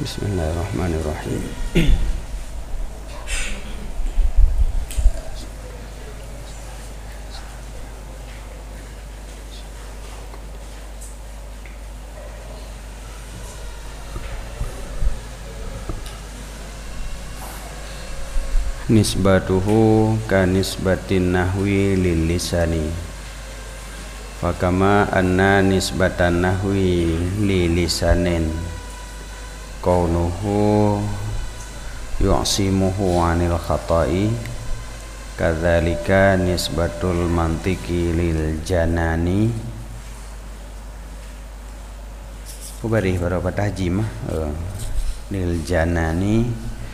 Bismillahirrahmanirrahim. Nisbatuhu ka nisbatin nahwi lil lisani. Fakama anna nisbatan nahwi li lisanin kaunuhu yu'simuhu 'anil khata'i kadzalika nisbatul mantiki lil janani. Kubari berapa tahjim lil janani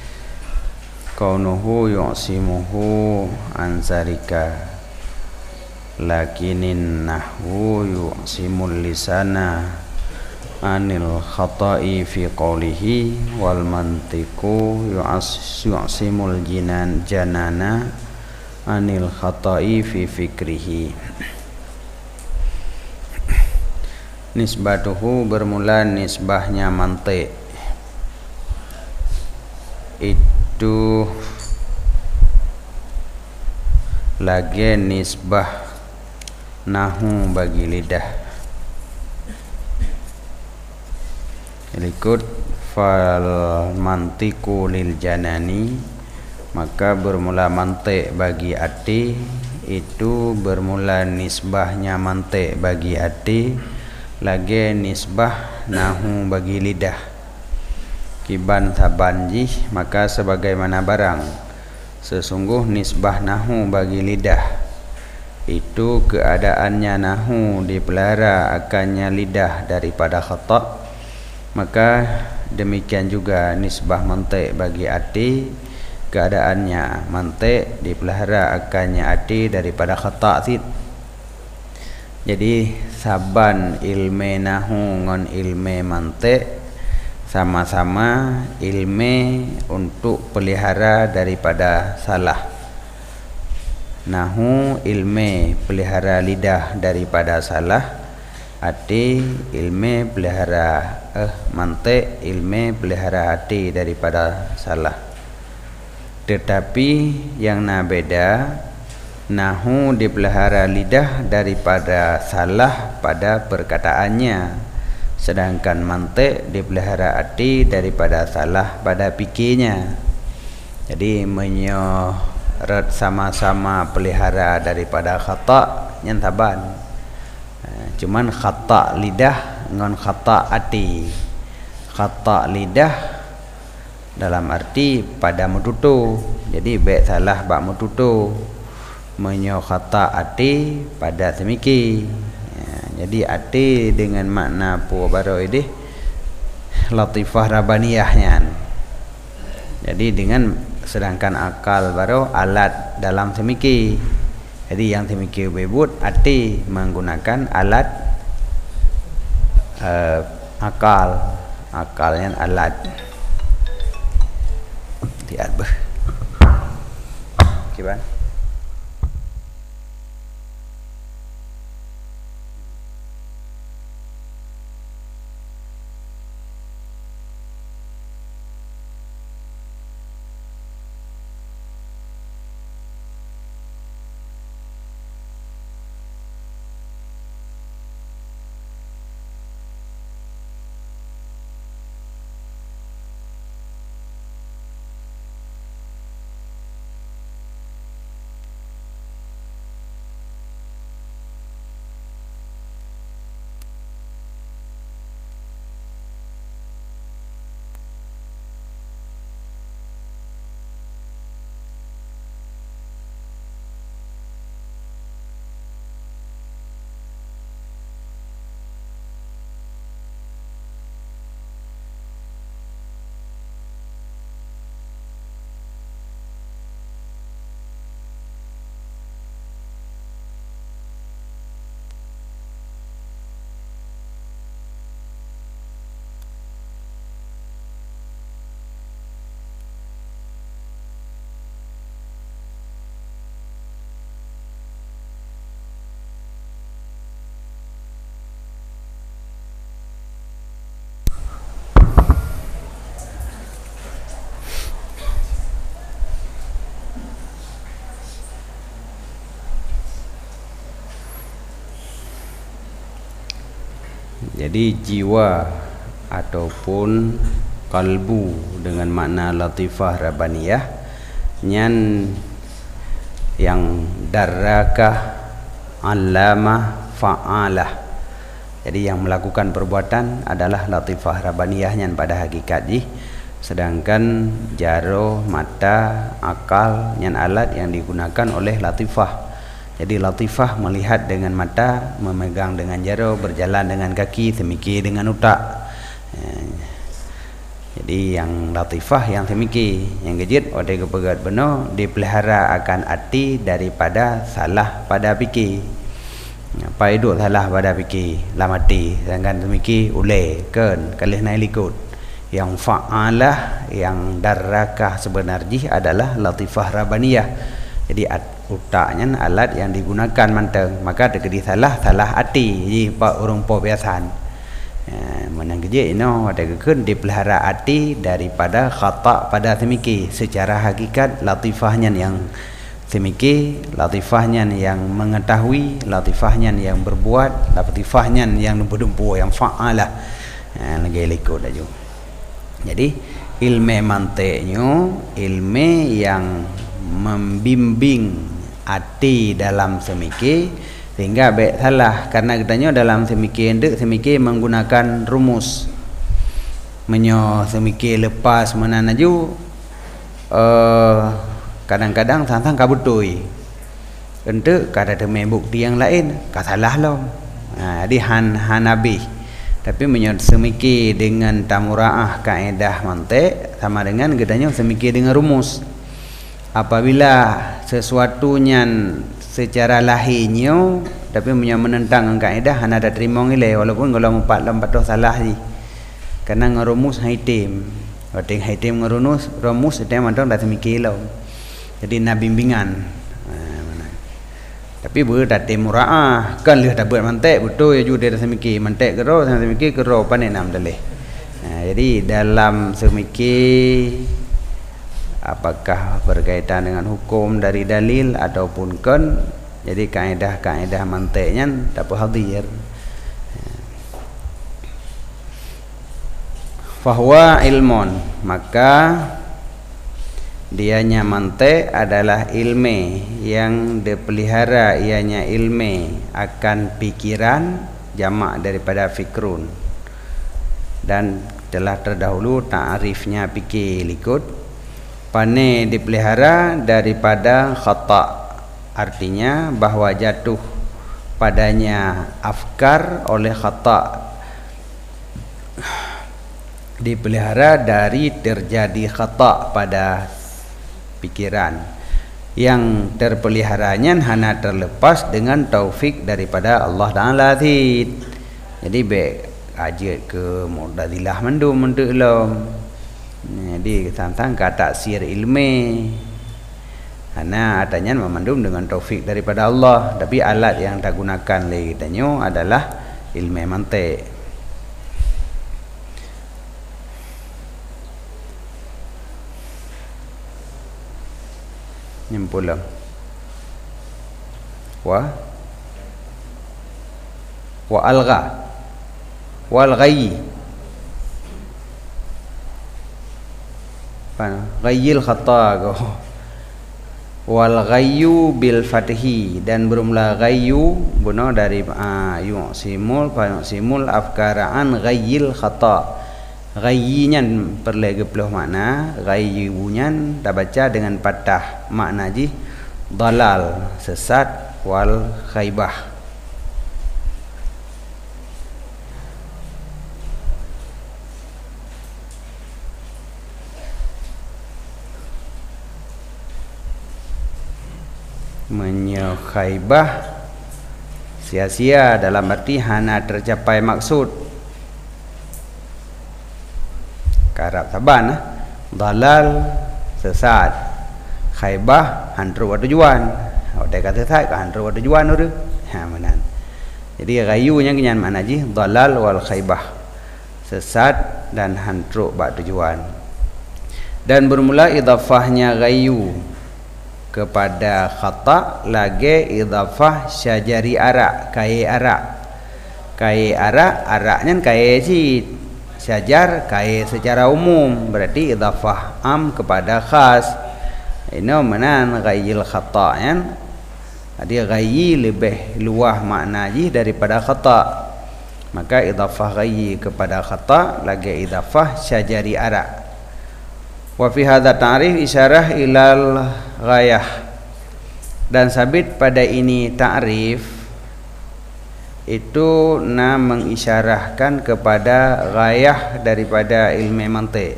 kaunuhu yu'simuhu an zarika lakinin nahwu yu'simul lisana anil khata'i fi qawlihi wal mantiku yu'simul janana anil khata'i fi fikrihi. Nisbatuhu bermula nisbahnya mantik itu lagi nisbah nahu bagi lidah. Ikut fal mantiku lil janani, maka bermula mantik bagi hati itu bermula nisbahnya mantik bagi hati lagi nisbah nahu bagi lidah. Kiban tabanjih, maka sebagaimana barang sesungguh nisbah nahu bagi lidah itu keadaannya nahu dipelihara akannya lidah daripada khata', maka demikian juga nisbah mantik bagi hati keadaannya mantik dipelihara akannya hati daripada khata'. Jadi saban ilme nahu ngon ilme mantik sama-sama ilme untuk pelihara daripada salah. Nahu ilme pelihara lidah daripada salah, hati ilme pelihara mantik ilme pelihara hati daripada salah. Tetapi yang beda, nahu dipelihara lidah daripada salah pada perkataannya, sedangkan mantik dipelihara hati daripada salah pada fikirnya. Jadi menyorot sama-sama pelihara daripada khata' yang taban. Cuman khata' lidah dengan khata' hati. Khata' lidah dalam arti pada mututu. Jadi baik salah bak mututu. Menyo khata' hati pada semiki. Jadi hati dengan makna apa baru ini latifah rabbaniyahnya. Jadi dengan sedangkan akal baru alat dalam semiki. Jadi yang semiki bebut hati menggunakan alat akalnya alat tiad ber. Kiban Jadi jiwa ataupun kalbu dengan makna latifah rabbaniyah nyan yang darakah alamah fa'alah. Jadi yang melakukan perbuatan adalah latifah rabbaniyah nyan pada hakikat ji. Sedangkan jaro, mata, akal nyan alat yang digunakan oleh latifah. Jadi latifah melihat dengan mata, memegang dengan jaro, berjalan dengan kaki, semiki dengan otak. Jadi yang latifah yang semiki, yang gejit odai kepegat benar dipelihara akan hati daripada salah pada fikir. Apa itu salah pada fikir lah mati. Sedangkan semiki ulai kan kalih naik likut. Yang fa'alah, yang darakah sebenarnya adalah latifah rabbaniyah. Jadi utaknya alat yang digunakan manteng, maka terjadi salah hati. Jadi pak orang po biasan. Menang kerja ini ada kekun dipelihara hati daripada khata pada semiki. Secara hakikat latifahnya yang semiki, latifahnya yang mengetahui, latifahnya yang berbuat, latifahnya yang dumpu yang fa'alah. Lagi likut aja. Jadi ilmu mantiknya ilmu yang membimbing hati dalam semiki sehingga baik salah, karena katanya dalam semiki endek semiki menggunakan rumus menyo semiki lepas menanaju kadang-kadang tantang kabutui endek kada teme bukti yang lain kasalah lo. Jadi hanabi tapi menyo semiki dengan tamuraah kaedah mantik sama dengan katanya semiki dengan rumus. Apabila sesuatunya secara lahirnya tapi punya menentang kaedah hana ada terima nilai walaupun kalau empat salah ni karena ngerumus haitim wating haitim ngerumus rumus itu mandang dah semikir lo. Jadi nak bimbingan tapi berdatim muraah kan lihat dah buat mantek betul ya juga dah semikir mantek kero semikir kero panen nam dalih. Jadi dalam semikir apakah berkaitan dengan hukum dari dalil ataupun kan, jadi kaedah-kaedah mantiknya tak hadir. Fahuwa ilmun, maka dianya mantik adalah ilmu yang dipelihara, ianya ilmu akan pikiran, jamak daripada fikrun. Dan telah terdahulu ta'rifnya fikir likut. Pane dipelihara daripada khata, artinya bahwa jatuh padanya afkar oleh khata, dipelihara dari terjadi khata pada pikiran. Yang terpeliharanya hanya terlepas dengan taufik daripada Allah Ta'ala. Jadi baik ajak ke Mu'tazilah mendum untuk ilmu. Jadi tentang kata sir ilmi karena adanya memandum dengan taufik daripada Allah, tapi alat yang tak gunakan lagi katanya adalah ilmu mantik. Nyempulang wa algha wal ghayy ghayyil khata wal ghayyu bil fathi, dan bermula ghayyu benar dari yu'simul afkaraan ghayyil khata. Ghayyinya perlegeploh makna, ghayyunya tak baca dengan patah makna ji dalal sesat wal khaybah. Khaybah sia-sia dalam arti hana tercapai maksud. Karab taban dalal sesat, khaybah hantu tujuan. Ada kata sesat hantu tujuan tu. Manan. Jadi ghayunya kenyan mana ji dalal wal khaybah, sesat dan hantu tujuan. Dan bermula idafahnya ghayyu kepada khata lagi idafah syajari arak, kai arak. Kai araknya kai cid. Syajar kai secara umum, berarti idhafah am kepada khas. Ini manan ghayyil khata' kan. Dia ghayyi lebih luah makna ji daripada khata'. Maka idhafah ghayyi kepada khata' lagi idhafah syajari arak. Wa fi hadza ta'rif isyarah ilal ghayah. Dan sabit pada ini ta'rif itu mengisyarahkan kepada ghayah daripada ilmu mantiq.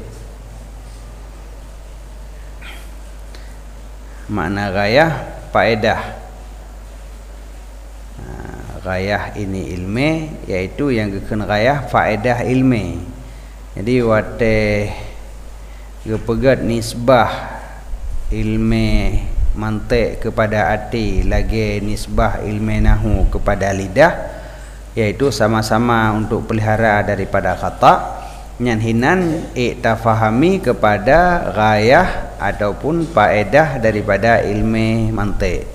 Makna ghayah faedah. Ghayah ini ilmu, iaitu yang gekeun ghayah faedah ilmu. Jadi wate gepegat nisbah ilmu mantiq kepada arti lagi nisbah ilmu nahwu kepada lidah, iaitu sama-sama untuk pelihara daripada khata'. Nyanhinan iktafahami kepada ghayah ataupun faedah daripada ilmu mantiq.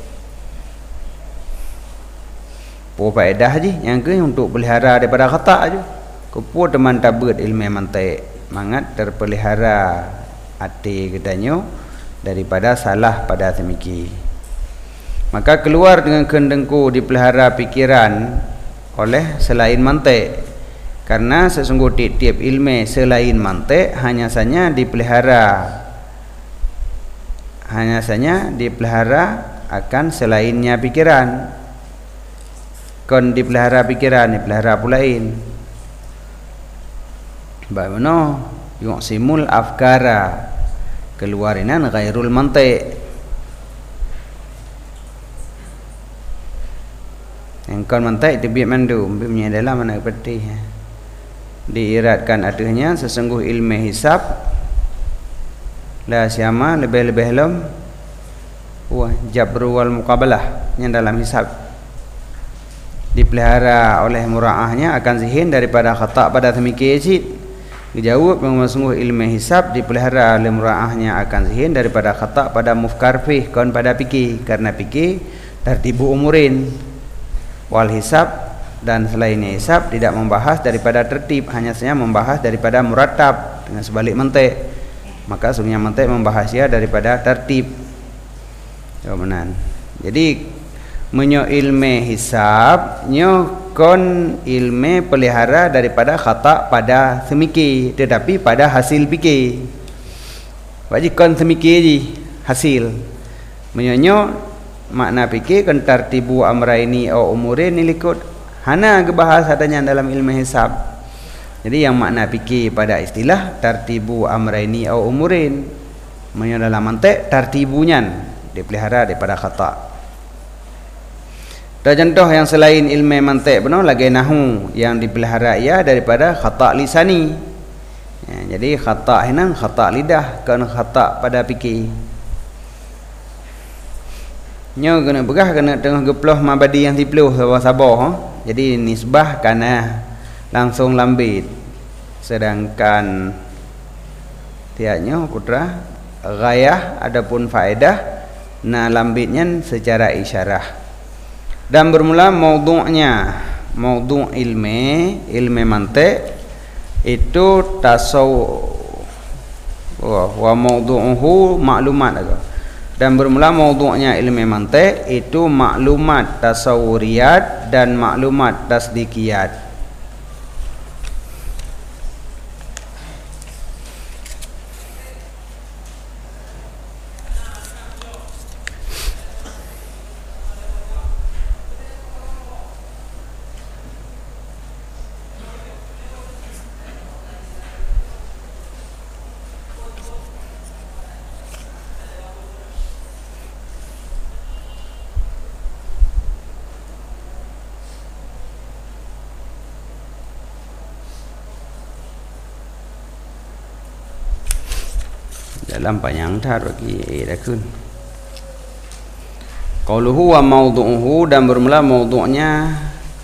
Faedah je yang ke untuk pelihara daripada khata' je. Kupu teman tabut ilmu mantiq, mangat terpelihara arti katanya daripada salah pada semiki. Maka keluar dengan kendengku dipelihara pikiran oleh selain mantiq. Karena sesungguh tiap-tiap ilmu selain mantiq hanya saja dipelihara akan selainnya pikiran. Kon dipelihara pikiran, dipelihara pulain. Bagaimana? Yuqsimul afkara, keluarinan ghairul mantiq. Engkau mantiq tibik mandu, punya dalam mana peti. Diiratkan adanya sesungguh ilmu hisab la syama lebih-lebih lam jabru wal muqabalah yang dalam hisab dipelihara oleh muraahnya akan zihin daripada khata' pada semiki cid. Dijawab memang sungguh ilmu hisab dipelihara oleh muraahnya akan zihin daripada khata' pada mufkar fih kon pada fikih, karena fikih tertibu umurin wal hisab dan selainnya hisab tidak membahas daripada tertib, hanya saja membahas daripada murattab dengan sebalik mantiq. Maka sungguhnya mantiq membahasnya daripada tertib. Jadi menyo ilmu hisab nyo kon ilmu pelihara daripada khata' pada semiki, tetapi pada hasil fikih. Bagi kon semiki ji hasil. Menyo makna fikih kan tartibu amraini au umurin likut hana gebahas adanya dalam ilmu hisab. Jadi yang makna fikih pada istilah tartibu amraini au umurin, menyo dalam mantiq tartibunya dipelihara daripada khata'. Dan contoh yang selain ilmu mantiq benar lagi nahwu yang dipelihara ia daripada khata' lisani. Ya, jadi khata' hinan khata' lidah kan khata' pada fikih. Nyo kena begah kena tengah geploh mabadi yang dipluh sabar-sabar. Jadi nisbah kana langsung lambit. Sedangkan tiaknya putra ghayah adapun faedah na lambitnya secara isyarah. Dan bermula maudhu'nya, maudhu' ilmu mantiq itu wa maudhu'uhu maklumat. Dan bermula maudhu'nya ilmu mantiq itu maklumat tasawuriyat dan maklumat tasdikiyat. Dalam panjang tar bagi dah kun. Qauluhu wa maudhu'uhu, dan bermula maudhu'nya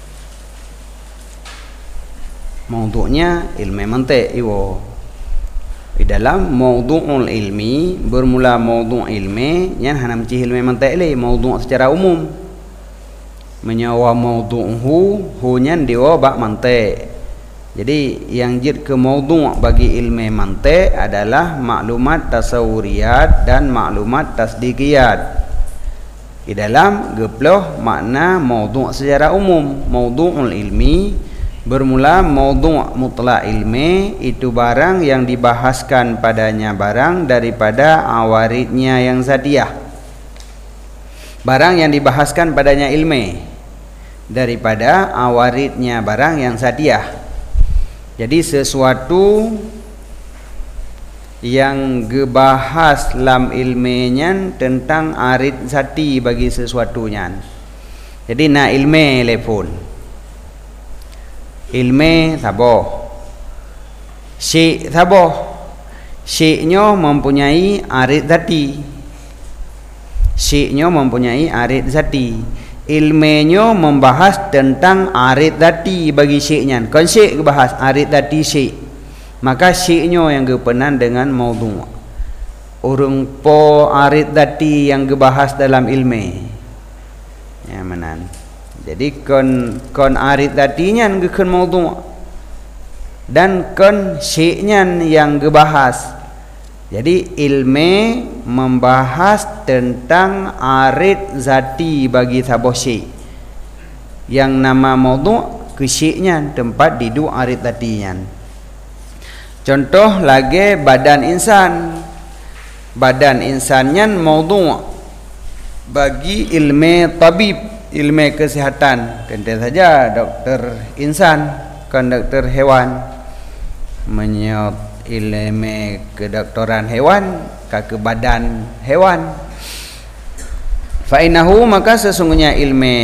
ilmu mantiq iwo. Di dalam maudhu'ul ilmi bermula maudhu' ilmi yang hana meci ilmu mantiq le, maudhu' secara umum. menyawa maudhu'hu hunyan diwa bak mantik. Jadi yang jid ke maudhu' bagi ilmu mantik adalah maklumat tasawuriyat dan maklumat tasdiqiyat. Di dalam geploh makna maudhu' secara umum. Maudhu'ul ilmi bermula maudhu' mutlak ilmi, itu barang yang dibahaskan padanya barang daripada awaridnya yang zatiah. Barang yang dibahaskan padanya ilmi daripada awaridnya barang yang zatiah. Jadi sesuatu yang gebahas lam ilminya tentang arid zati bagi sesuatunya. Jadi na ilmi telefon, ilmi saboh, syik saboh, syiknya mempunyai arid zati, syiknya mempunyai arid zati. Ilmunya membahas tentang arid zati bagi syiknya. Kan syik bahas arid zati syik, maka syiknya yang kepenan dengan maudhu'. Urung po arid zati yang gebahas dalam ilmu. Ya menan. Jadi kon arid zatinya ngeken maudhu', dan kon syiknya yang gebahas. Jadi ilmu membahas tentang arid zati bagi sabuh syik. Yang nama maudhu' ke syiknya tempat didu arid zatinya. Contoh lagi badan insan. Badan insannya maudhu' bagi ilmu tabib, ilmu kesihatan. Tentu saja dokter insan, kan dokter hewan, menyot ilmu kedokteran hewan ke badan hewan. Fa'inahu maka sesungguhnya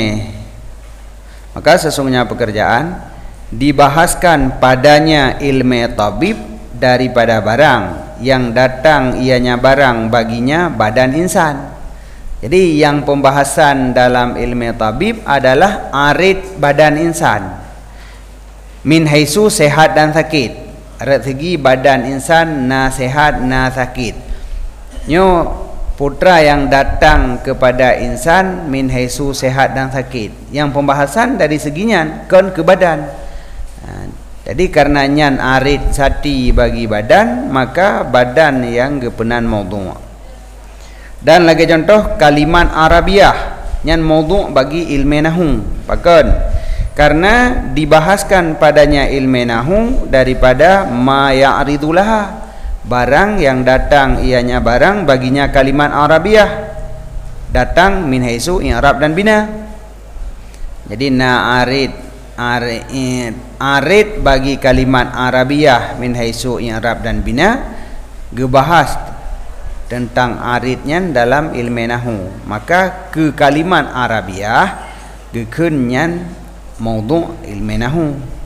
pekerjaan dibahaskan padanya ilmu tabib daripada barang yang datang ianya barang baginya badan insan. Jadi yang pembahasan dalam ilmu tabib adalah arid badan insan min haisu sehat dan sakit. Arat segi badan insan na sehat na sakit. Nyo putra yang datang kepada insan min haisu sehat dan sakit. Yang pembahasan dari seginya kan ke badan. Jadi karena nyan arid zati bagi badan, maka badan yang kepenan maudhu'. Dan lagi contoh kalimat Arabiah nyan maudhu' bagi ilmu nahwu. Pakon karena dibahaskan padanya ilmu nahwu daripada ma ya'ridulaha, barang yang datang ianya barang baginya kalimat Arabiah, datang min haisu i'rab dan bina. Jadi na arid bagi kalimat Arabiah min haisu i'rab dan bina gebahas tentang aridnya dalam ilmu nahwu, maka ke kalimat Arabiah gekeunnya maudhu' ilmu nahwu.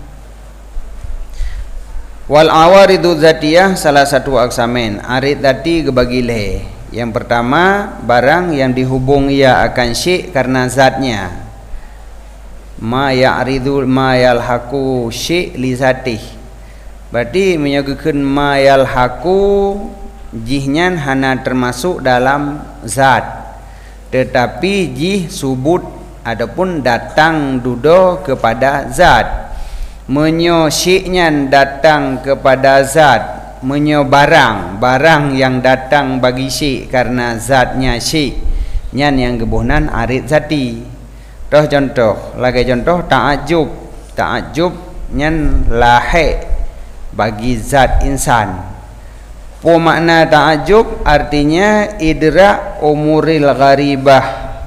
Wal awaridu zatiyah salah satu aksamen. Arid zati gebagi leh. Yang pertama barang yang dihubung ia akan syik karena zatnya. Ma ya'ridu ma yalhaqu syik li zatih. Berarti menyebutkan ma yalhaqu jihnya hana termasuk dalam zat, tetapi jih subut adapun datang dudo kepada zat. Menyo syiknya datang kepada zat, menyo barang yang datang bagi syik karena zatnya syik nyan yang gebuhnan arid zati. Contoh lagi contoh ta'ajub nyan lahe bagi zat insan. Po makna ta'ajub artinya idra umuril gharibah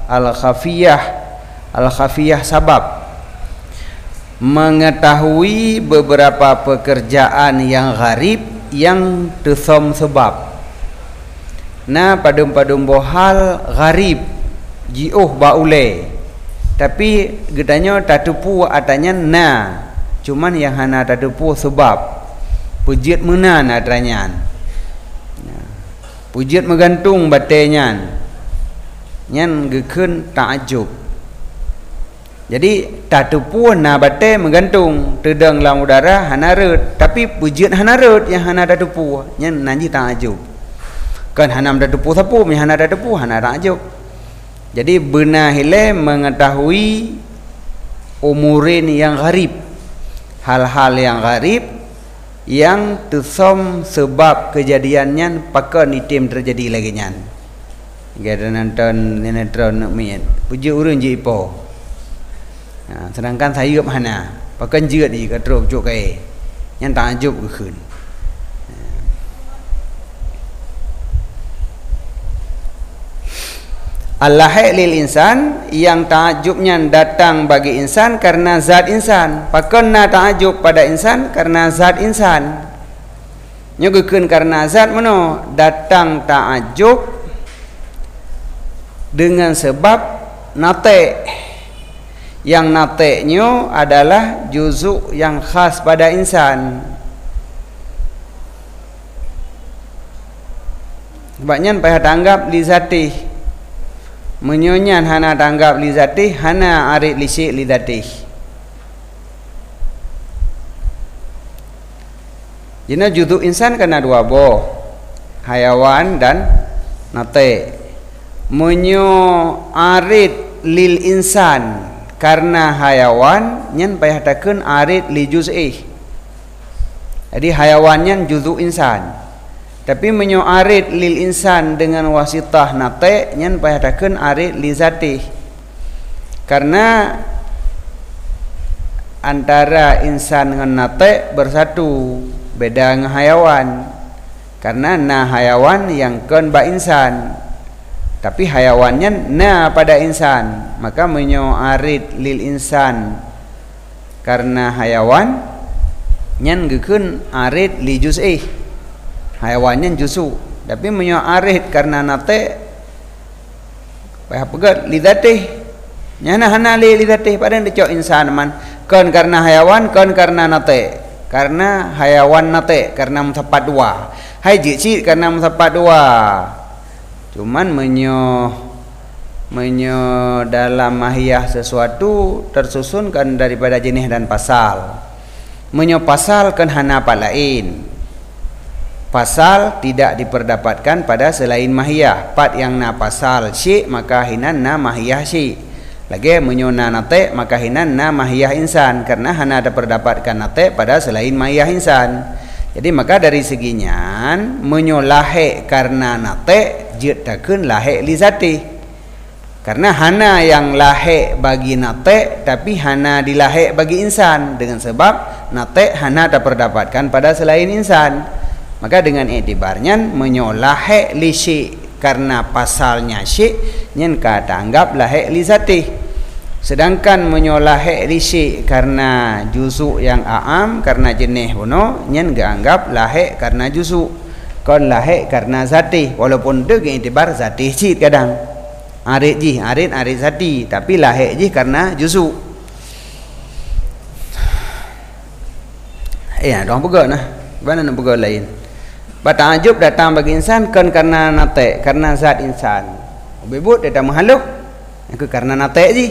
al-khafiyah sabab, mengetahui beberapa pekerjaan yang gharib yang tesom sebab. Nah padum-padum bohal gharib jiuh baule, tapi gedanya tatupu atanya na, cuman yang hana tatupu sebab pujit menan adranya, pujit megantung batenya nyan gekeun ta'ajub. Jadi tatupu na bate menggantung tedang dalam udara hana reut, tapi pujit hana reut yang hana tatupu nyan nanji ta'ajub. Kan hanam tatupu sapu mi hana tatupu hana ta'ajub. Jadi benar hile mengetahui umurin yang gharib, hal-hal yang gharib yang tusom sebab kejadiannya pakai nitim terjadi lagi nyan. Kita nonton sinetron nak main puji urun je ipo. Sedangkan saya mana pakai jeut di katrop cuk kai yang takjub ke khun. Al-lahi lil insan, yang takjubnya datang bagi insan karena zat insan. Pakana takjub pada insan karena zat insan. Nyogekeun karena zat mano datang takjub dengan sebab nate. Yang nateknya adalah juzuk yang khas pada insan. Sebabnya payah tanggap li zatih. Menyonyan hana tanggap li zatih, hana arid li syik li zatih. Jina juzuk insan kena dua boh, hayawan dan nate. Menyo arid lil insan karena hayawan nyen payah takun arid li juz'ih. Jadi hayawannya juzuk insan. Tapi menyo arid lil insan dengan wasitah nate nyen payah takun arid li zatih. Karena antara insan dengan nate bersatu, beda dengan hayawan. Karena na hayawan yang kon ba insan, tapi hayawannya na pada insan, maka menyo arid lil insan karena hayawan nyen gekeun arid li juz'ih, hayawannya juzu. Tapi menyo arid karena nate payah pegat li zatih, nyana hana li zatih pada dicok insan man kon karena hayawan, kon karena nate, karena hayawan nate karena mendapat dua, hai jicit karena mendapat dua. Cuman menyo dalam mahiyah sesuatu tersusun kan daripada jenis dan pasal. Menyo pasal kan hana apa lain. Pasal tidak diperdapatkan pada selain mahiyah. Pat yang na pasal syik maka hinan na mahiyah syik. Lagi menyo na nate maka hinan na mahiyah insan, karena hana ada perdapatkan nate pada selain mahiyah insan. Jadi maka dari seginya menyo lahe karena nate jut takun lahe li zatih. Karena hana yang lahe bagi nate tapi hana dilahe bagi insan, dengan sebab nate hana terperdapatkan pada selain insan. Maka dengan itibarnya menyo lahe li syik karena pasalnya syik nyen kata anggap lahe li zatih. Sedangkan menyo lahe li syik karena juzuk yang aam, karena jenis bono nyen dianggap lahe karena juzuk, kon lahe karena zatih. Walaupun dia itibar zatih cit kadang arid ji arid zatih, tapi lahe ji karena juzuk. Dong pegang nah, mana nak pegang lain. Batajub datang bagi insan kon karena nate, karena zat insan. Bebut datang makhluk, itu karena nate ji.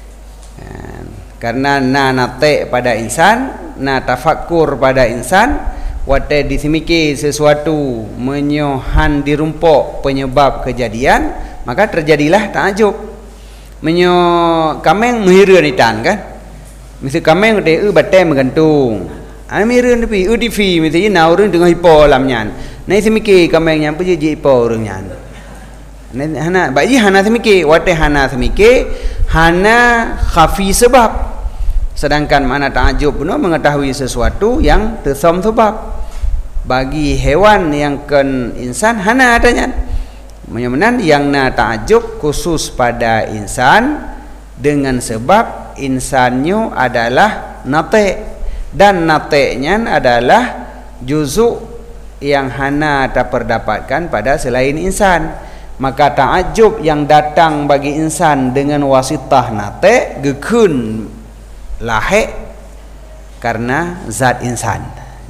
Karena na nate pada insan, na tafakkur pada insan, wate disimiki sesuatu menyohan dirumpok penyebab kejadian, maka terjadilah takjub. Menyo kameng mihirun itan kan, mesti kameng de batem menggantung. Mihirun tapi udifi mesti naurun dengan hipo lamnyan. Nai simiki kamengnya puji hipo urungnya. Hana bayi hana simiki, wate hana simiki, hana khafi sebab. Sedangkan mana takjub puno mengetahui sesuatu yang tersam sebab. Bagi hewan yang ken insan hana adanya. Menyamanan yang na takjub khusus pada insan dengan sebab insannya adalah nate, dan natenya adalah juzuk yang hana terperdapatkan pada selain insan. Maka takjub yang datang bagi insan dengan wasitah nate gekun lahe karena zat insan.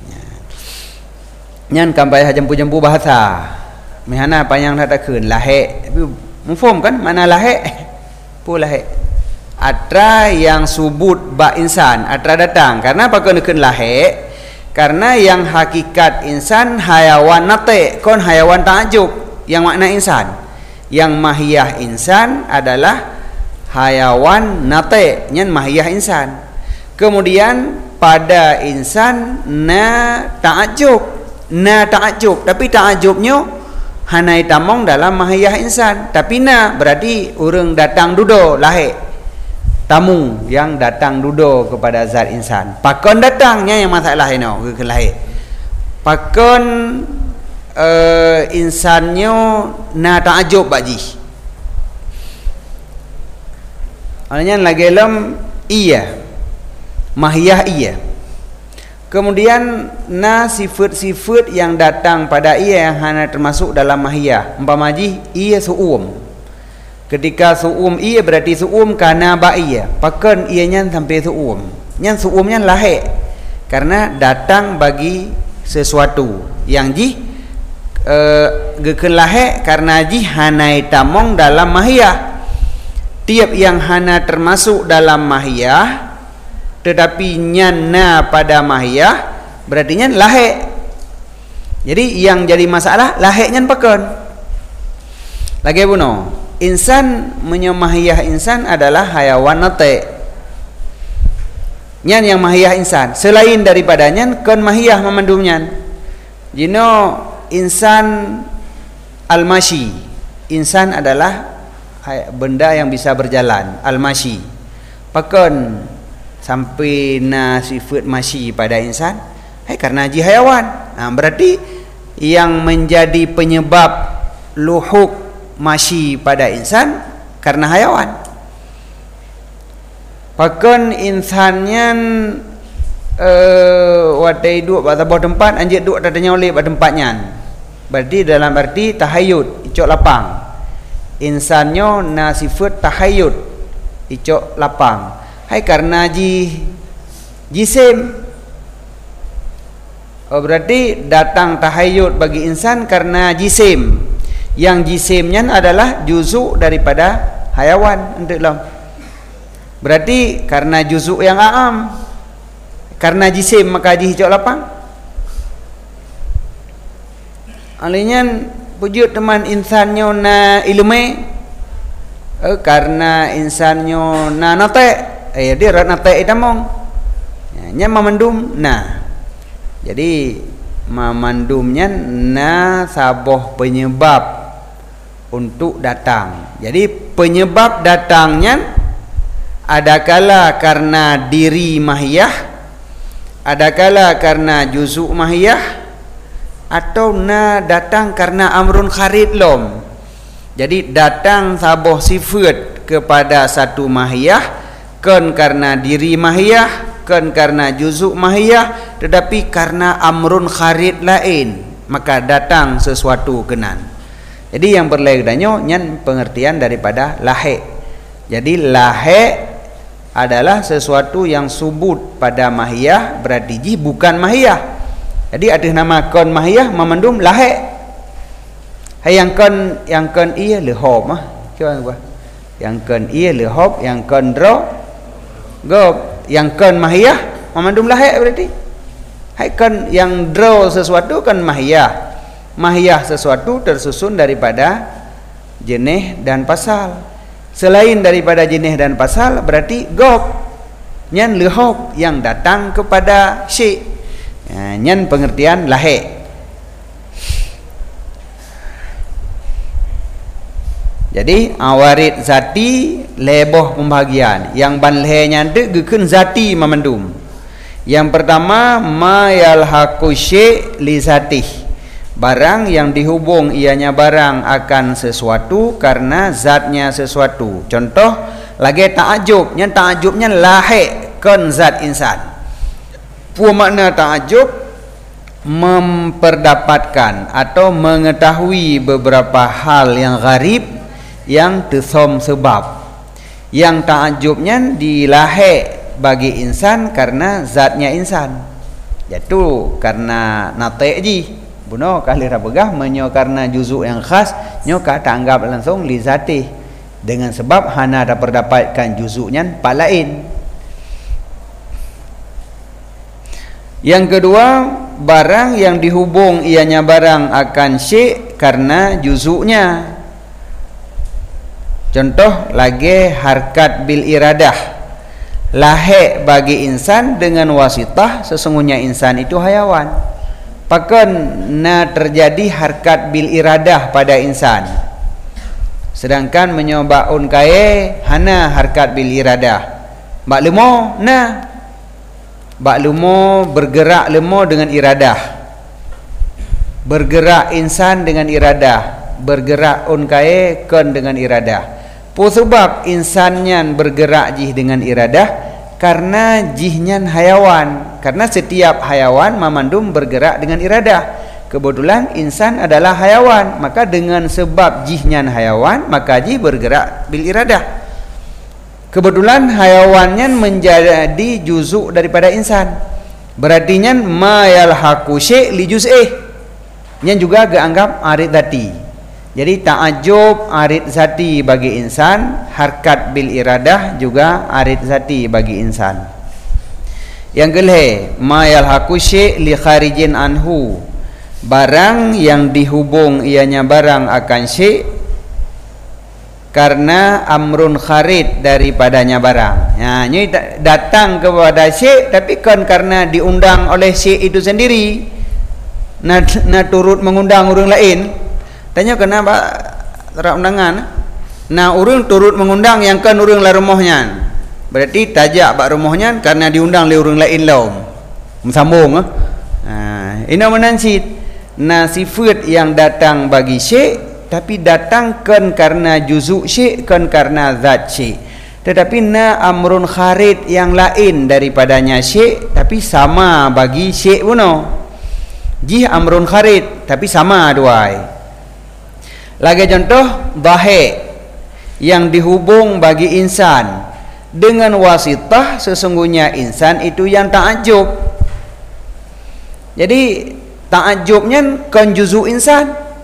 Nyan kampai jampu-jampu bahasa. Mihana panjang dah takun lahe. Tapi mufum kan mana lahe? Pu lahe. Atra yang subut ba insan, atra datang. Karena apa kau nekun lahe? Karena yang hakikat insan hayawan nate, kon hayawan takjub yang makna insan. Yang mahiyah insan adalah hayawan nate nyan mahiyah insan. Kemudian pada insan na ta'ajub, tapi ta'ajubnya hanai tamong dalam mahiyah insan. Tapi na berarti orang datang dudo lahir, tamu yang datang dudo kepada zat insan. Pakon datangnya yang masalah ini ke lahir. Pakon insannya na ta'ajub baji. Artinya lagi dalam iya, mahiyah iya. Kemudian na sifat-sifat yang datang pada ia yang hanya termasuk dalam mahiyah. Umpama ji ia su'um. Ketika su'um ia berarti su'um kana ba'iyah. Pakan ianya sampai su'um. Yang su'umnya lahir. Karena datang bagi sesuatu. Yang ji geken lahir karena ji hanai tamong dalam mahiyah. Tiap yang hana termasuk dalam mahiyah tetapi nyana pada mahiyah berarti nyan lahir. Jadi yang jadi masalah lahir nyan pakon. Lagi buno, insan menyemahiyah insan adalah hayawan nate. Nyan yang mahiyah insan. Selain daripadanya kon mahiyah memandum nyan. Jino insan al-mashi. Insan adalah benda yang bisa berjalan, al-mashi. Pakon sampai na sifat masyi pada insan karena ji hayawan. Berarti yang menjadi penyebab luhuk masyi pada insan karena hayawan. Pakon insannya wadai duk pada bawah tempat anjir duk tadanya oleh pada tempatnya. Berarti dalam arti tahayud icok lapang. Insannya na sifat tahayud icok lapang. Karena jisim. Berarti datang tahayud bagi insan karena jisim. Yang jisimnya adalah juzuk daripada hayawan. Berarti karena juzuk yang aam. Karena jisim maka hijau lapang. Alihnya wujud teman insannya na ilmu. Karena insannya na nate. Dia rat nate itamong. Nya memandum nah. Jadi memandumnya na saboh penyebab untuk datang. Jadi penyebab datangnya adakala karena diri mahiyah, adakala karena juzuk mahiyah, atau na datang karena amrun kharid lom. Jadi datang saboh sifat kepada satu mahiyah kan karena diri mahiyah, kan karena juzuk mahiyah, tetapi karena amrun kharid lain maka datang sesuatu kenan. Jadi yang berlainnya nyan pengertian daripada lahir. Jadi lahir adalah sesuatu yang subut pada mahiyah, berarti ji bukan mahiyah. Jadi ada nama kon mahiyah memandum lahir. Yang kon ia lehop coba. Yang kon ia lehop, yang kon dro gob, yang kon mahiyah memandum lahir berarti. Kan yang draw sesuatu kan mahiyah. Mahiyah sesuatu tersusun daripada jenis dan pasal. Selain daripada jenis dan pasal berarti gob, nyan lehop yang datang kepada syek. Nyan pengertian lahir. Jadi awarid zati leboh pembahagian. Yang banlehnya tu gekun zati memandum. Yang pertama ma yalhaqu syai' li zatih. Barang yang dihubung ianya barang akan sesuatu karena zatnya sesuatu. Contoh lagi ta'ajub, yang ta'ajubnya lahir kan zat insan. Pu makna ta'ajub memperdapatkan atau mengetahui beberapa hal yang gharib yang tersom sebab. Yang ta'ajubnya dilahir bagi insan karena zatnya insan. Jatuh karena nate ji. Buno kali rabegah menyo karena juzuk yang khas nyo ka tanggap langsung li zati. Dengan sebab hana ada perdapatkan juzuknya palain. Yang kedua, barang yang dihubung ianya barang akan syek karena juzuknya. Contoh lagi harkat bil iradah, lahir bagi insan dengan wasitah, sesungguhnya insan itu hayawan. Pakan na terjadi harkat bil iradah pada insan, sedangkan menyobaun kae hana harkat bil iradah. Bak lemo na, bak lemo bergerak lemo dengan iradah, bergerak insan dengan iradah, bergerak un kae kon dengan iradah. Sebab insannya bergerak jih dengan iradah karena jihnya hayawan, karena setiap hayawan memandum bergerak dengan iradah. Kebetulan insan adalah hayawan, maka dengan sebab jihnya hayawan maka jih bergerak bil iradah. Kebetulan hayawannya menjadi juzuk daripada insan, berartinya ma yalhaqu syai' li juz'ih, nya juga dianggap arid zati. Jadi ta'ajub arid zati bagi insan, harkat bil iradah juga arid zati bagi insan. Yang kelih, ma yalhaqu syai' li kharijin anhu, barang yang dihubung ianya barang akan syai' karena amrun kharid daripadanya barang. Nah, ini datang kepada syai' tapi kan karena diundang oleh syai' itu sendiri, na turut mengundang orang lain. Tanya kenapa terap undangan? Nah, urang turut mengundang yang kan urang la rumahnya. Berarti tajak bak rumahnya karena diundang oleh urang lain laum. Sambung ini menansit. Nah, sifat yang datang bagi syai' tapi datang kan karena juzuk syai' kan karena zat syai'. Tetapi na amrun kharid yang lain daripadanya syai' tapi sama bagi syai' puno. Jih amrun kharid tapi sama duai. Lagi contoh dhahik yang dihubung bagi insan dengan wasitah, sesungguhnya insan itu yang ta'ajub. Jadi ta'ajubnya kan juzu insan,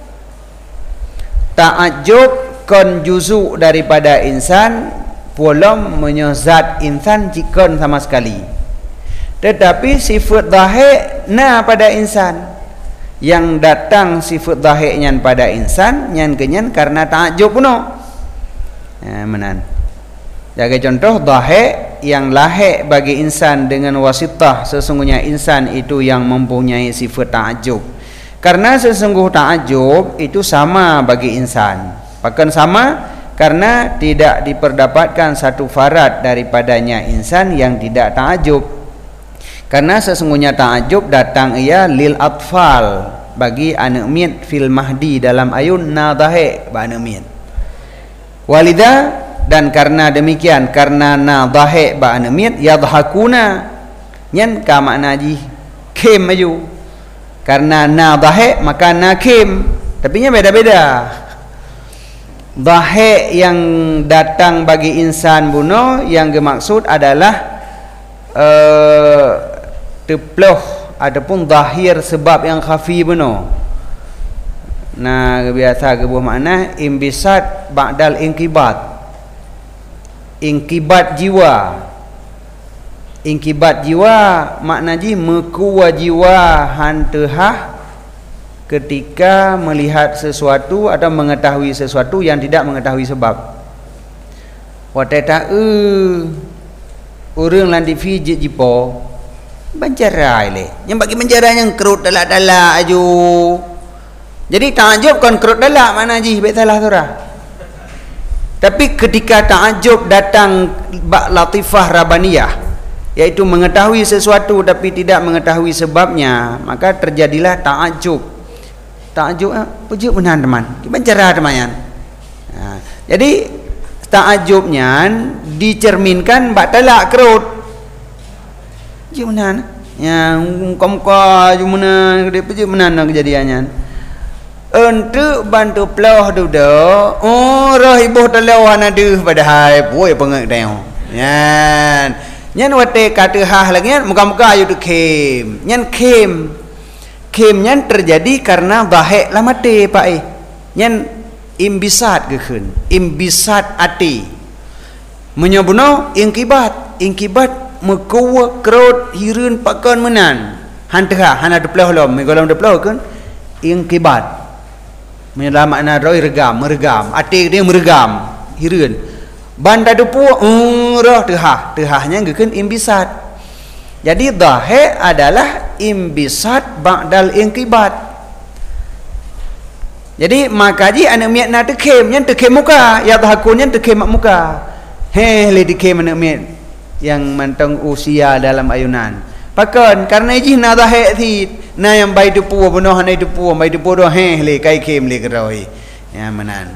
ta'ajub kan juzu daripada insan, belum menyazat insan jikon sama sekali. Tetapi sifat dhahik na pada insan, yang datang sifat dhahiknya pada insan nyan kenyan karena ta'ajub puno. Menan. Jaga contoh dhahik yang lahir bagi insan dengan wasitah, sesungguhnya insan itu yang mempunyai sifat ta'ajub. Karena sesungguh ta'ajub itu sama bagi insan. Bahkan sama karena tidak diperdapatkan satu farad daripadanya insan yang tidak ta'ajub. Karena sesungguhnya ta'ajub datang ia lil atfal, bagi anak miat fil mahdi dalam ayun nadhahe ba anak miat. Walida, dan karena demikian, karena nadhahe ba anak miat yadhakuna, nyan ka makna ji kem maju. Karena nadhahe maka nakim, tapi nya beda-beda. Dhahe yang datang bagi insan buno yang dimaksud adalah teploh ataupun zahir sebab yang khafi benar. Nah, biasa kebuah makna imbisat ba'dal inqibat. Inqibat jiwa. Inqibat jiwa makna ji mekuwa jiwa hantehah ketika melihat sesuatu atau mengetahui sesuatu yang tidak mengetahui sebab. Wateta urang lan difijit jipo banjarai le, yang bagi menjara yang kerut dalak-dalak aju. Jadi ta'ajub kan kerut dalak mana ji baik salah surah. Tapi ketika ta'ajub datang bak latifah rabaniyah, yaitu mengetahui sesuatu tapi tidak mengetahui sebabnya, maka terjadilah ta'ajub. Ta'ajub pujuk benar teman, banjara teman. Nah, jadi ta'ajubnya dicerminkan bak dalak kerut. Gimana? Yang komka gimana? Dia pergi mana kejadiannya? Untuk bantu pelah duduk. Oh, roh ibu terlawan ada padahal boy pengetahuan. Nyan wate kata hah lagi nyan muka-muka ayu tu kem. Nyan kem. Kem nyan terjadi karena dhahik lah mati pak Nyan imbisat gekun. Imbisat ati. Menyobuno ingkibat. Ingkibat mekuwa kerut hirun pakan menan hantah hana deplah lom megolam deplah kan ingkibat menyelam makna roi regam meregam ati dia meregam hireun ban tadu puak roh tehahnya gekeun imbisat. Jadi dhahik adalah imbisat ba'dal inqibat. Jadi makaji anak miat na tekem nyan tekem muka ya dhahakun nyan tekem muka le tekem anak miat yang mantang usia dalam ayunan pakan karena iji na dhahik thi na yang bai tu puak bunuh na tu puak bai tu puak le kai kem le keroi ya manan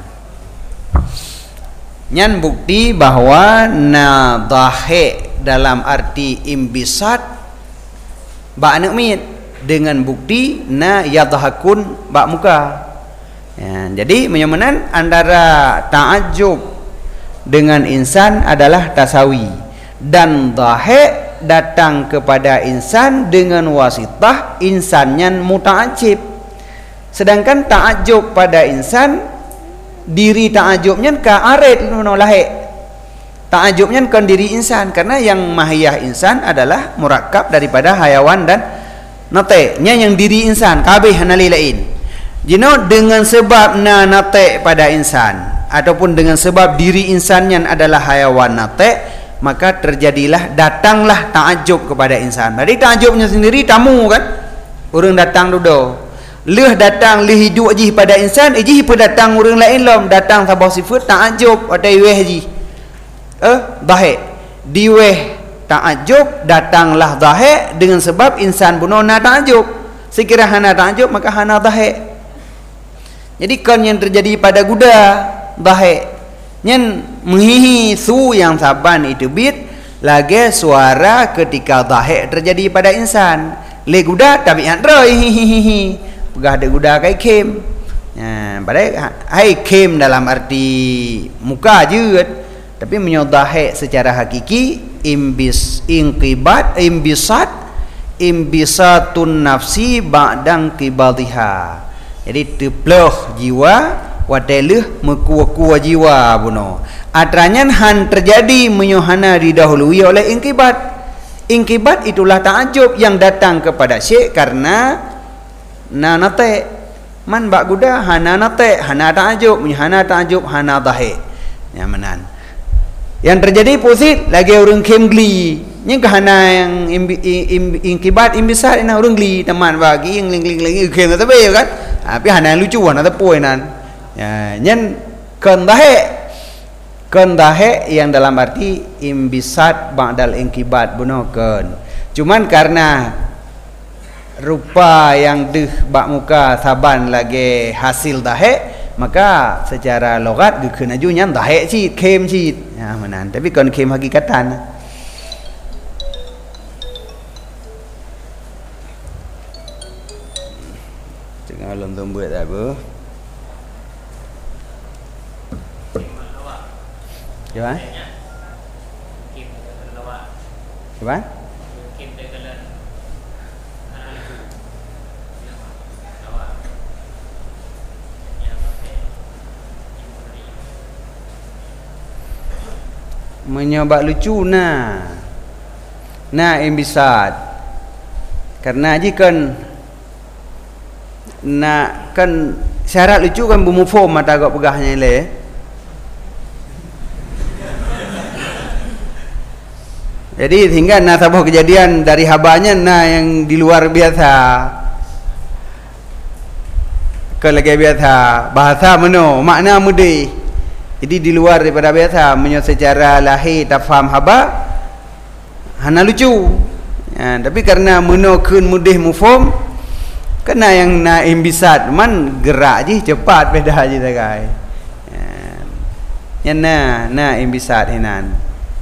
nyan bukti bahwa na dhahik dalam arti imbisat ba anak miat dengan bukti na yadhakun ba muka. Ya, jadi menyamanan antara ta'ajub dengan insan adalah tasawi, dan dhahik datang kepada insan dengan wasitah insannya muta'ajib. Sedangkan ta'ajub pada insan diri ta'ajubnya ka arid lahik. Ta'ajubnya kan diri insan karena yang mahiyah insan adalah murakkab daripada hayawan dan nateknya yang diri insan kabeh hanali lain. Jino dengan sebab na natek pada insan ataupun dengan sebab diri insannya adalah hayawan natek, maka terjadilah datanglah ta'ajub kepada insan. Jadi ta'ajubnya sendiri tamu kan, orang datang duduk leh datang leh hidup ji pada insan ji datang orang lain lom datang sabah sifat ta'ajub atau weh ji dhahik diweh ta'ajub datanglah dhahik dengan sebab insan bunuh na ta'ajub. Sekira hana ta'ajub maka hana dhahik. Jadi kan yang terjadi pada kuda dhahik nyen menghihi su yang saban itu bit lagi suara ketika dhahik terjadi pada insan le kuda tabiat roi hihihi pegah de kuda kai kem padahal hai kem dalam arti muka je tapi menyodahik secara hakiki imbisat imbisatun nafsi ba'dang qibadhiha. Jadi teploh jiwa wadeleh mekuwa-kuwa jiwa buno. Atranya han terjadi menyohana didahului oleh inqibat. Inqibat itulah ta'ajub yang datang kepada syekh karena na nate man bak guda hana nate hana ta'ajub hana ta'ajub hana dhahik. Ya menan. Yang terjadi posit lagi orang kemgli. Nya kahana yang inqibat imbisat ina orang gli teman bagi yang ling lagi kem tapi kan. Tapi hana lucu wana tepoi nan. Ya, nyen kan dhahik yang dalam arti imbisat ba'dal inqibat bunokeun. Cuman karena rupa yang deh bak muka saban lagi hasil dhahik, maka secara logat gekeun aju nyan dhahik cit kem cit. Ya menan, tapi kan kem hakikatan. Alum tumbuh tak apa? Cuba? Cuba? Menyobak lucu nah imbisat karena jika nak kan syarat lucu kan bumufom mata agak pegahnya le. Jadi hingga na sebuah kejadian dari habanya na yang di luar biasa. Ke lagi biasa bahasa meno makna mudi. Jadi di luar daripada biasa menyo secara lahir tak faham haba hana lucu. Ya, tapi karena meno kun mudih mufom kena yang na imbisat man gerak je cepat beda je takai. Ya na imbisat hinan.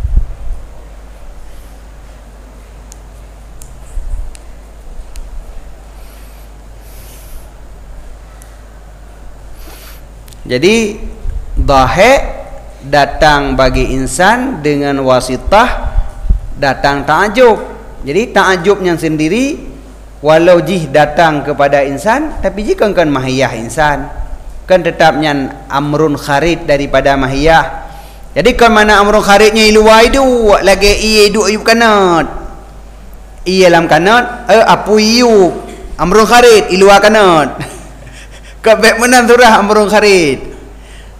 Jadi dhahik datang bagi insan dengan wasitah datang ta'ajub. Jadi ta'ajubnya sendiri walau jih datang kepada insan tapi jika kan mahiyah insan kan tetapnya amrun kharid daripada mahiyah. Jadi kan mana amrun kharidnya iluai du lagi iye du ayub kanat iye lam kanat apu iyu amrun kharid ilua kanat kabek menan surah amrun kharid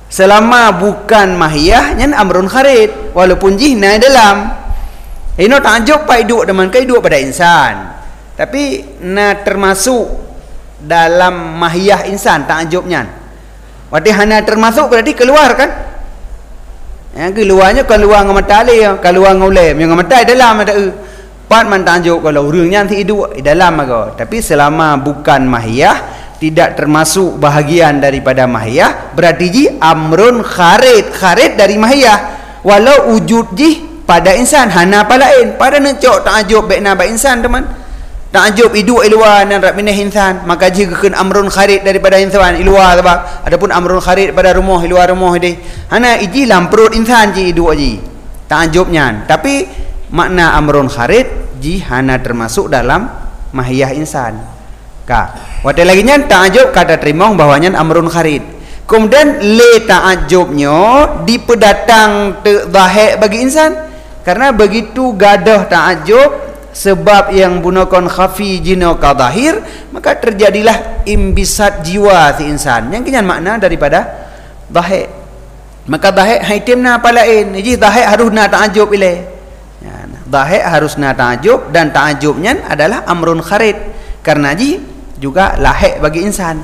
selama bukan mahiyah nyan amrun kharid walaupun jihna dalam ino ta'ajub pai duk dengan kai duk pada insan tapi termasuk dalam mahiyah insan ta'ajubnya wati hana termasuk berarti keluar kan keluarnya keluar dengan mata le keluar dengan ulem yang mata dalam ada pat man ta'ajub kalau urangnya nanti duk dalam ago tapi selama bukan mahiyah tidak termasuk bahagian daripada mahiyah berarti ji amrun kharid dari mahiyah walau wujud ji pada insan hana palain pada necok ta'ajub baikna ba insan teman ta'ajub idu luar dan rabinah insan maka ji keun amrun kharid daripada insan luar sebab adapun amrun kharid pada rumah luar rumah dia hana iji lam perut insan ji idu ji ta'ajubnya tapi makna amrun kharid ji hana termasuk dalam mahiyah insan waktu lagi nyan ta'ajub kata terima bahawanya amrun kharid kemudian le ta'ajubnya dipedatang zahir bagi insan karena begitu gadah ta'ajub sebab yang gunakan khafi jino ka zahir maka terjadilah imbisat jiwa si insan yang kenyan makna daripada zahir maka zahir haitimna palain jadi zahir harus na ta'ajub ile zahir harus na ta'ajub dan ta'ajubnya adalah amrun kharid karena ji juga lahir bagi insan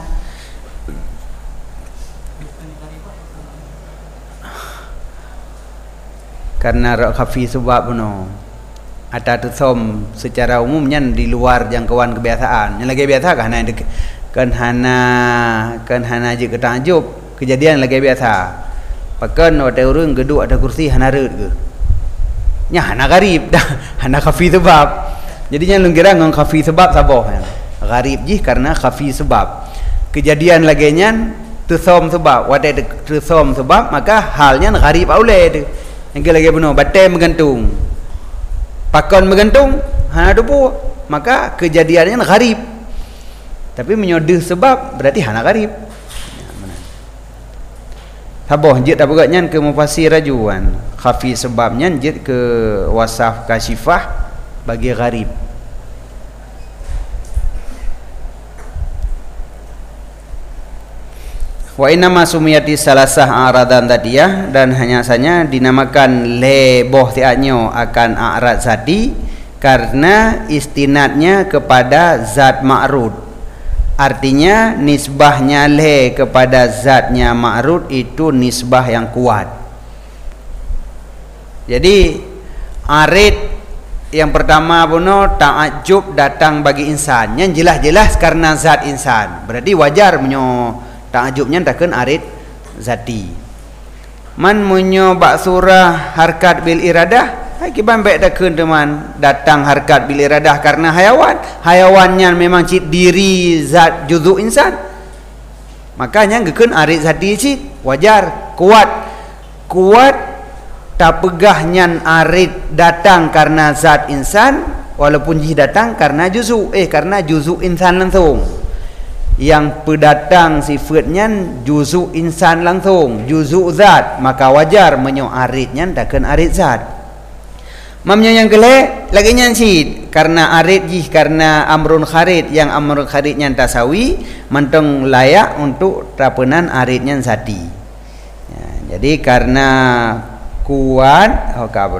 karena khafi sebab no ada tusom secara umumnya di luar jangkauan kebiasaan yang lagi biasa kan hana je ke ta'ajub kejadian lagi biasa pakan ada orang geduk ada kursi hana reut ke nya hana garib dah hana khafi sebab jadinya lengkira ngong khafi sebab saboh gharib jih karena khafi sebab kejadian laginya tusom sebab wadai tusom sebab maka halnya gharib aulai tu yang lagi benar batai menggantung pakon menggantung hana dupu maka kejadiannya gharib tapi menyodeh sebab berarti hana gharib saboh jid apagaknya ke mufassir rajuan khafi sebabnya jid ke wasaf kasyifah bagi gharib wa inna sumiyati salasah aradan tadiyah dan hanya saja dinamakan leboh tiaknya akan a'rad zati karena istinadnya kepada zat ma'rud artinya nisbahnya le kepada zatnya ma'rud itu nisbah yang kuat jadi arid yang pertama puno ta'ajub datang bagi insan yang jelas-jelas karena zat insan berarti wajar menyo ta'ajubnya takkan arid zati man munyo bak surah harkat bil iradah akiban baik takkan teman datang harkat bil iradah karena hayawannya memang cit diri zat juzu insan makanya gekun arid zati cit wajar kuat tak pegahnya arid datang karena zat insan walaupun jih datang karena juzu karena juzu insan langsung yang pedatang sifatnya juzu insan langsung juzu zat maka wajar menyo aridnya takkan arid zat mamnya yang kelek lagi nyansid karena arid jih karena amrun kharid yang amrun kharidnya tasawi mentong layak untuk tapenan aridnya zati jadi karena kuat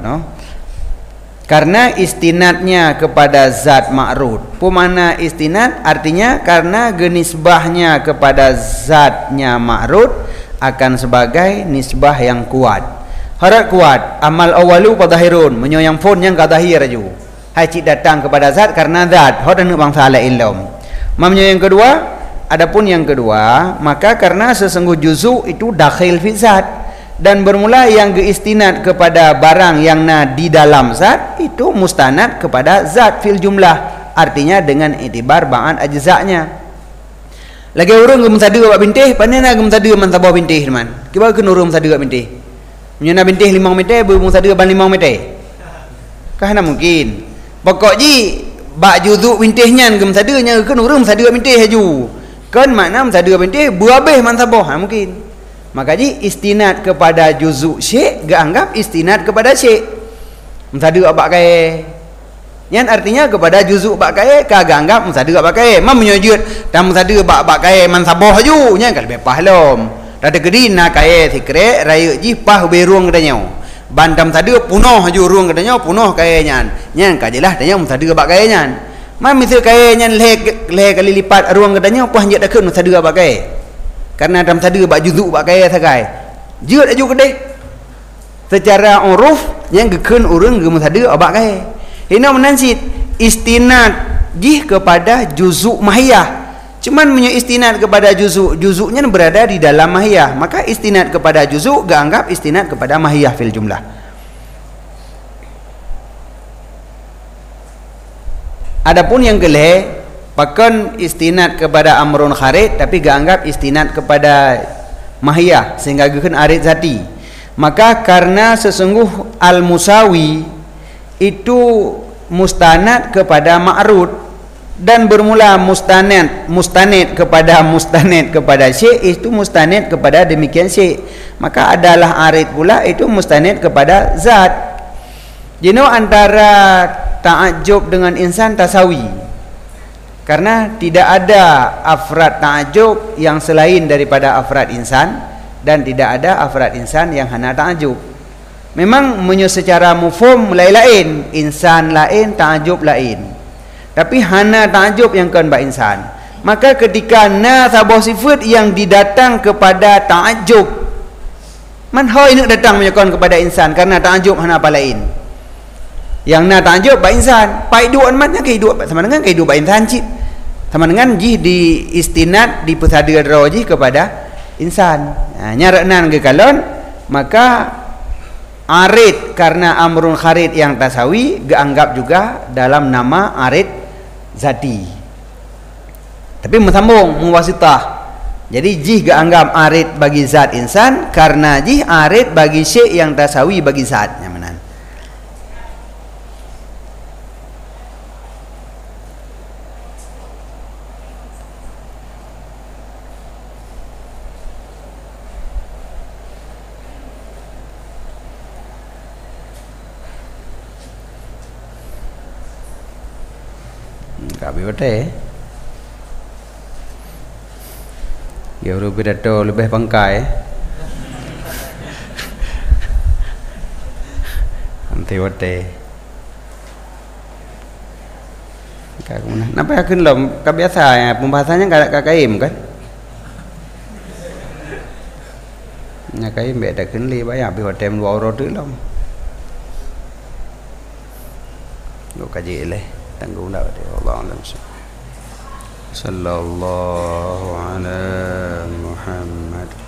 karena istinadnya kepada zat ma'rud pemana istinad artinya karena genisbahnya kepada zatnya ma'rud akan sebagai nisbah yang kuat harap kuat amal awalu padahirun menyo yang fon yang kadahir aju hai cik datang kepada zat karena zat hodan bangsa ala ilm mamnya yang kedua adapun yang kedua maka karena sesungguh juzu itu dakhil fi zat dan bermula yang geistinad kepada barang yang di dalam zat itu mustanad kepada zat fil jumlah artinya dengan itibar ba'an ajza'nya lagi urung gem sadu bak bintih panena gem sadu man tabah bintih teman kiba ke urung sadu bak bintih menyana bintih 5 meter berumur sadu ban 5 meter kahana mungkin pokok ji bak juzuk bintihnya gem sadu nya ke urung sadu bak bintih haju kan makna sadu bak bintih berhabis man tabah mungkin maka ji istinad kepada juzuk syekh gak anggap istinad kepada syekh msadu abak kai yang artinya kepada juzuk bak kai kagak anggap msadu abak kai mam menyujud dan msadu bak kai man sabah ju nya kal bepah lom Tada gedi na kaya tikre rayu ji pah beruang kadanya. Bandam tadi punoh ju ruang kadanya punoh kaya nyan. Nyan kajelah tanya tadi bak kaya nyan. Ma misal kaya nyan le kali lipat ruang kadanya pah nyak dakun tadi bak kaya. Karena dam tadi bak juzuk bak kaya sakai. Jeut aju kedai. Secara uruf yang gekun urang ge tadi bak kaya. Hina menansit istinad jih kepada juzuk mahiyah. Cuman punya istinad kepada juzuknya berada di dalam mahiyah, maka istinad kepada juzuk gak anggap istinad kepada mahiyah fil jumlah. Adapun yang geleh pakan istinad kepada amrun kharid tapi gak anggap istinad kepada mahiyah sehingga geun arid zati. Maka karena sesungguh al-musawi itu mustanad kepada ma'rud dan bermula mustanid kepada syekh, itu mustanid kepada demikian syekh, maka adalah arid pula itu mustanid kepada zat. Jadi antara ta'ajub dengan insan tasawi, karena tidak ada afrad ta'ajub yang selain daripada afrad insan, dan tidak ada afrad insan yang hana ta'ajub. Memang secara mufhum lain-lain, insan lain, ta'ajub lain, tapi hana ta'ajub yang kan ba insan. Maka ketika na sabah sifat yang didatang kepada ta'ajub, man hoi nak datang menyokon kepada insan karena ta'ajub hana apa lain. Yang na ta'ajub ba insan, pai dua matnya kehidup sama dengan kehidup ba insan cip. Sama dengan jih di istinad di pesada roji kepada insan. Nyaraknan ke kalon, maka arid karena amrun kharid yang tasawi geanggap juga dalam nama arid zati, tapi mesambung muwasitah. Jadi jih gak anggap arid bagi zat insan karena jih arid bagi syekh yang tasawi bagi zat nyamanan. Kabi bete ya udah pidato lebih bangkai nanti bete kagumna napa yakin lom kebiasa ya pembahasannya enggak kaim kan nya kaim beda kan li banyak bi hotem 2 euro tu lom lo kaji leh tanggung dah dia Allah alam sallallahu ala Muhammad.